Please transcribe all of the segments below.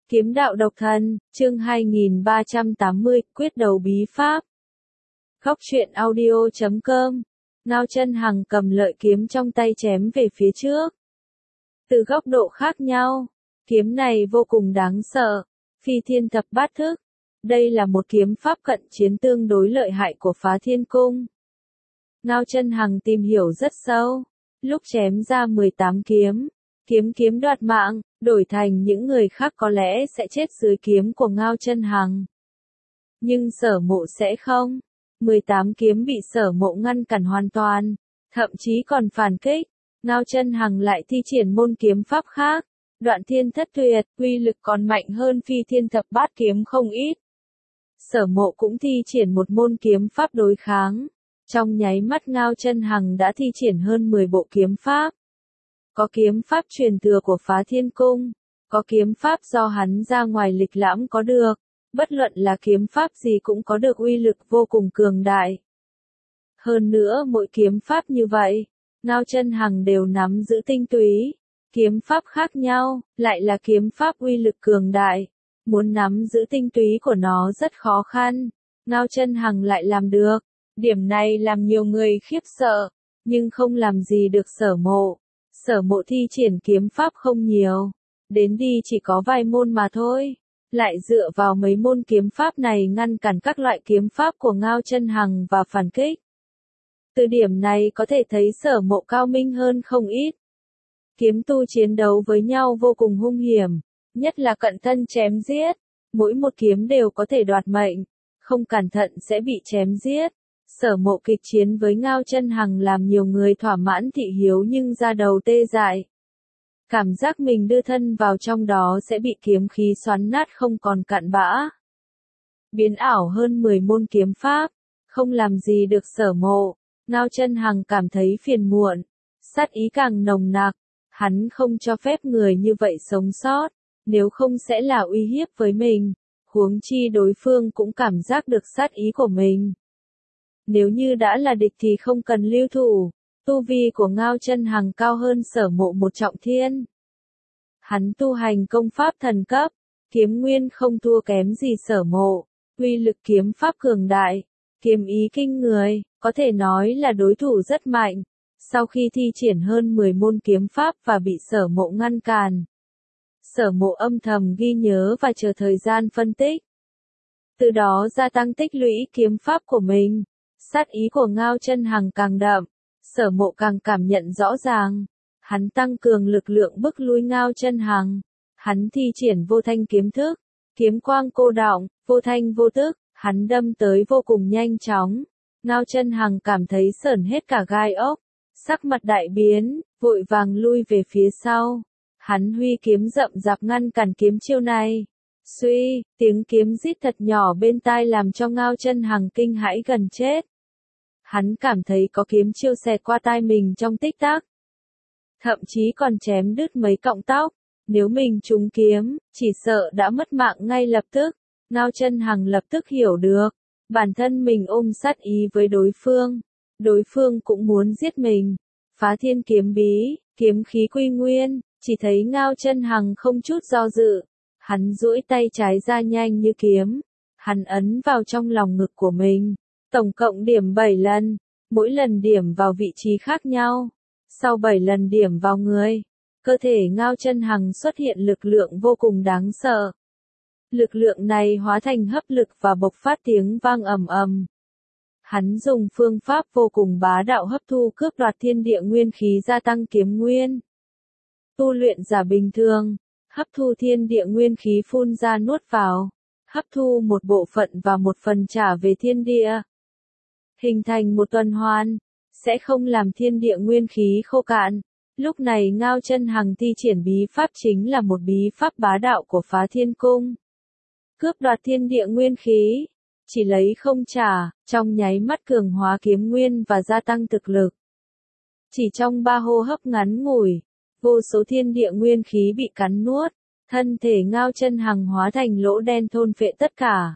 Kiếm đạo độc thân, chương 2380, quyết đấu bí pháp. Góc truyện audio.com. Ngao Chân Hằng cầm lợi kiếm trong tay chém về phía trước. Từ góc độ khác nhau, kiếm này vô cùng đáng sợ, phi thiên thập bát thức. Đây là một kiếm pháp cận chiến tương đối lợi hại của Phá Thiên Cung. Ngao Chân Hằng tìm hiểu rất sâu, lúc chém ra 18 kiếm, kiếm đoạt mạng, đổi thành những người khác có lẽ sẽ chết dưới kiếm của Ngao Chân Hằng. Nhưng Sở Mộ sẽ không. 18 kiếm bị Sở Mộ ngăn cản hoàn toàn, thậm chí còn phản kích. Ngao Chân Hằng lại thi triển môn kiếm pháp khác, Đoạn Thiên Thất Tuyệt, uy lực còn mạnh hơn Phi Thiên Thập Bát kiếm không ít. Sở Mộ cũng thi triển một môn kiếm pháp đối kháng. Trong nháy mắt Ngao Chân Hằng đã thi triển hơn 10 bộ kiếm pháp. Có kiếm pháp truyền thừa của Phá Thiên Cung, có kiếm pháp do hắn ra ngoài lịch lãm có được, bất luận là kiếm pháp gì cũng có được uy lực vô cùng cường đại. Hơn nữa mỗi kiếm pháp như vậy, Ngao Chân Hằng đều nắm giữ tinh túy, kiếm pháp khác nhau, lại là kiếm pháp uy lực cường đại, muốn nắm giữ tinh túy của nó rất khó khăn, Ngao Chân Hằng lại làm được, điểm này làm nhiều người khiếp sợ, nhưng không làm gì được Sở Mộ. Sở Mộ thi triển kiếm pháp không nhiều, đến đi chỉ có vài môn mà thôi, lại dựa vào mấy môn kiếm pháp này ngăn cản các loại kiếm pháp của Ngao Chân Hằng và phản kích. Từ điểm này có thể thấy Sở Mộ cao minh hơn không ít. Kiếm tu chiến đấu với nhau vô cùng hung hiểm, nhất là cận thân chém giết, mỗi một kiếm đều có thể đoạt mệnh, không cẩn thận sẽ bị chém giết. Sở Mộ kịch chiến với Ngao Chân Hằng làm nhiều người thỏa mãn thị hiếu nhưng da đầu tê dại. Cảm giác mình đưa thân vào trong đó sẽ bị kiếm khí xoắn nát không còn cặn bã. Biến ảo hơn 10 môn kiếm pháp, không làm gì được Sở Mộ. Ngao Chân Hằng cảm thấy phiền muộn, sát ý càng nồng nặc, hắn không cho phép người như vậy sống sót, nếu không sẽ là uy hiếp với mình, huống chi đối phương cũng cảm giác được sát ý của mình. Nếu như đã là địch thì không cần lưu thủ, tu vi của Ngao Chân Hằng cao hơn Sở Mộ một trọng thiên. Hắn tu hành công pháp thần cấp, kiếm nguyên không thua kém gì Sở Mộ, uy lực kiếm pháp cường đại, kiếm ý kinh người, có thể nói là đối thủ rất mạnh. Sau khi thi triển hơn 10 môn kiếm pháp và bị Sở Mộ ngăn cản, Sở Mộ âm thầm ghi nhớ và chờ thời gian phân tích. Từ đó gia tăng tích lũy kiếm pháp của mình. Sát ý của Ngao Chân Hằng càng đậm, Sở Mộ càng cảm nhận rõ ràng. Hắn tăng cường lực lượng bức lui Ngao Chân Hằng. Hắn thi triển vô thanh kiếm thức, kiếm quang cô đọng, vô thanh vô tức, hắn đâm tới vô cùng nhanh chóng. Ngao Chân Hằng cảm thấy sởn hết cả gai ốc, sắc mặt đại biến, vội vàng lui về phía sau. Hắn huy kiếm rậm rạp ngăn cản kiếm chiêu này. Suy, tiếng kiếm rít thật nhỏ bên tai làm cho Ngao Chân Hằng kinh hãi gần chết. Hắn cảm thấy có kiếm chiêu xẹt qua tai mình trong tích tắc. Thậm chí còn chém đứt mấy cọng tóc. Nếu mình trúng kiếm, chỉ sợ đã mất mạng ngay lập tức. Ngao Chân Hằng lập tức hiểu được. Bản thân mình ôm sát ý với đối phương. Đối phương cũng muốn giết mình. Phá thiên kiếm bí, kiếm khí quy nguyên. Chỉ thấy Ngao Chân Hằng không chút do dự. Hắn duỗi tay trái ra nhanh như kiếm. Hắn ấn vào trong lòng ngực của mình. Tổng cộng điểm 7 lần. Mỗi lần điểm vào vị trí khác nhau. Sau 7 lần điểm vào người, cơ thể Ngao Chân Hằng xuất hiện lực lượng vô cùng đáng sợ. Lực lượng này hóa thành hấp lực và bộc phát tiếng vang ầm ầm. Hắn dùng phương pháp vô cùng bá đạo hấp thu cướp đoạt thiên địa nguyên khí gia tăng kiếm nguyên. Tu luyện giả bình thường, hấp thu thiên địa nguyên khí phun ra nuốt vào, hấp thu một bộ phận và một phần trả về thiên địa. Hình thành một tuần hoàn, sẽ không làm thiên địa nguyên khí khô cạn. Lúc này Ngao Chân Hằng thi triển bí pháp chính là một bí pháp bá đạo của Phá Thiên Cung. Cướp đoạt thiên địa nguyên khí, chỉ lấy không trả, trong nháy mắt cường hóa kiếm nguyên và gia tăng thực lực. Chỉ trong 3 hô hấp ngắn ngủi, vô số thiên địa nguyên khí bị cắn nuốt, thân thể Ngao Chân Hằng hóa thành lỗ đen thôn phệ tất cả.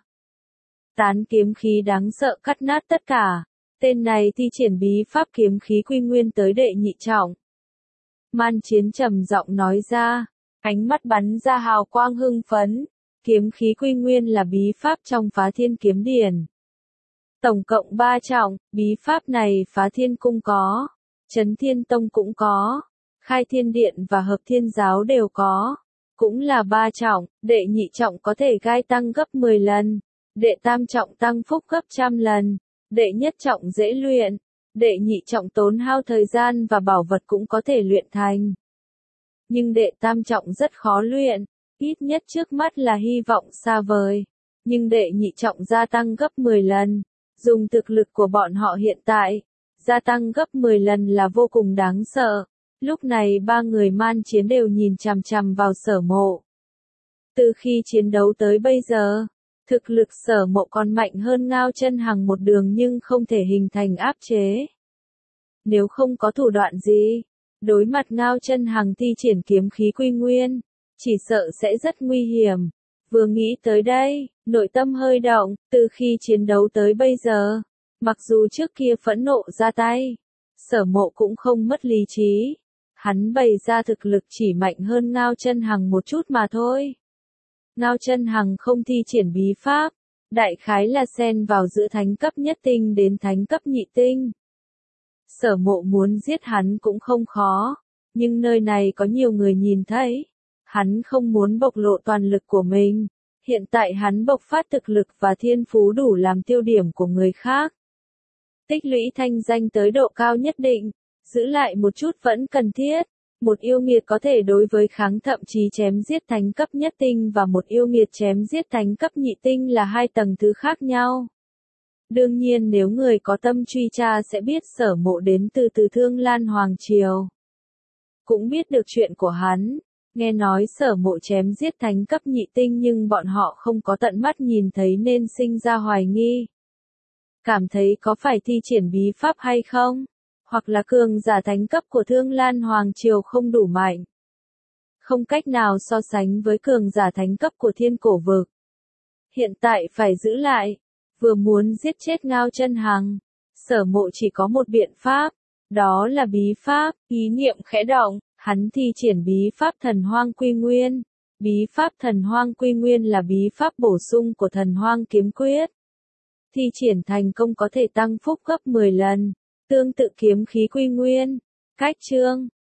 Tán kiếm khí đáng sợ cắt nát tất cả. Tên này thi triển bí pháp kiếm khí quy nguyên tới đệ nhị trọng. Man Chiến trầm giọng nói ra, Ánh mắt bắn ra hào quang hưng phấn. Kiếm khí quy nguyên là bí pháp trong Phá Thiên Kiếm Điển. Tổng cộng 3 trọng, bí pháp này Phá Thiên Cung có, Chấn Thiên Tông cũng có, Khai Thiên Điện và Hợp Thiên Giáo đều có. Cũng là 3 trọng, đệ nhị trọng có thể gai tăng gấp 10 lần, đệ tam trọng tăng phúc gấp 100 lần, đệ nhất trọng dễ luyện, đệ nhị trọng tốn hao thời gian và bảo vật cũng có thể luyện thành. Nhưng đệ tam trọng rất khó luyện, ít nhất trước mắt là hy vọng xa vời. Nhưng đệ nhị trọng gia tăng gấp 10 lần, dùng thực lực của bọn họ hiện tại, gia tăng gấp 10 lần là vô cùng đáng sợ. Lúc này 3 người man chiến đều nhìn chằm chằm vào Sở Mộ. Từ khi chiến đấu tới bây giờ, thực lực Sở Mộ còn mạnh hơn Ngao Chân Hằng một đường nhưng không thể hình thành áp chế. Nếu không có thủ đoạn gì, đối mặt Ngao Chân Hằng thi triển kiếm khí quy nguyên, chỉ sợ sẽ rất nguy hiểm. Vừa nghĩ tới đây, nội tâm hơi động, từ khi chiến đấu tới bây giờ, mặc dù trước kia phẫn nộ ra tay, Sở Mộ cũng không mất lý trí. Hắn bày ra thực lực chỉ mạnh hơn Ngao Chân Hằng một chút mà thôi. Ngao Chân Hằng không thi triển bí pháp, đại khái là xen vào giữa thánh cấp nhất tinh đến thánh cấp nhị tinh. Sở Mộ muốn giết hắn cũng không khó, nhưng nơi này có nhiều người nhìn thấy. Hắn không muốn bộc lộ toàn lực của mình. Hiện tại hắn bộc phát thực lực và thiên phú đủ làm tiêu điểm của người khác. Tích lũy thanh danh tới độ cao nhất định, giữ lại một chút vẫn cần thiết. Một yêu nghiệt có thể đối với kháng thậm chí chém giết thánh cấp nhất tinh và một yêu nghiệt chém giết thánh cấp nhị tinh là 2 tầng thứ khác nhau. Đương nhiên nếu người có tâm truy tra sẽ biết Sở Mộ đến từ Thương Lan Hoàng Triều. Cũng biết được chuyện của hắn. Nghe nói Sở Mộ chém giết thánh cấp nhị tinh nhưng bọn họ không có tận mắt nhìn thấy nên sinh ra hoài nghi. Cảm thấy có phải thi triển bí pháp hay không? Hoặc là cường giả thánh cấp của Thương Lan Hoàng Triều không đủ mạnh. Không cách nào so sánh với cường giả thánh cấp của Thiên Cổ Vực. Hiện tại phải giữ lại. Vừa muốn giết chết Ngao Chân Hằng. Sở Mộ chỉ có một biện pháp. Đó là bí pháp. Ý niệm khẽ động. Hắn thi triển bí pháp Thần Hoang Quy Nguyên. Bí pháp Thần Hoang Quy Nguyên là bí pháp bổ sung của Thần Hoang Kiếm Quyết. Thi triển thành công có thể tăng phúc gấp 10 lần. Tương tự kiếm khí quy nguyên. Cách chương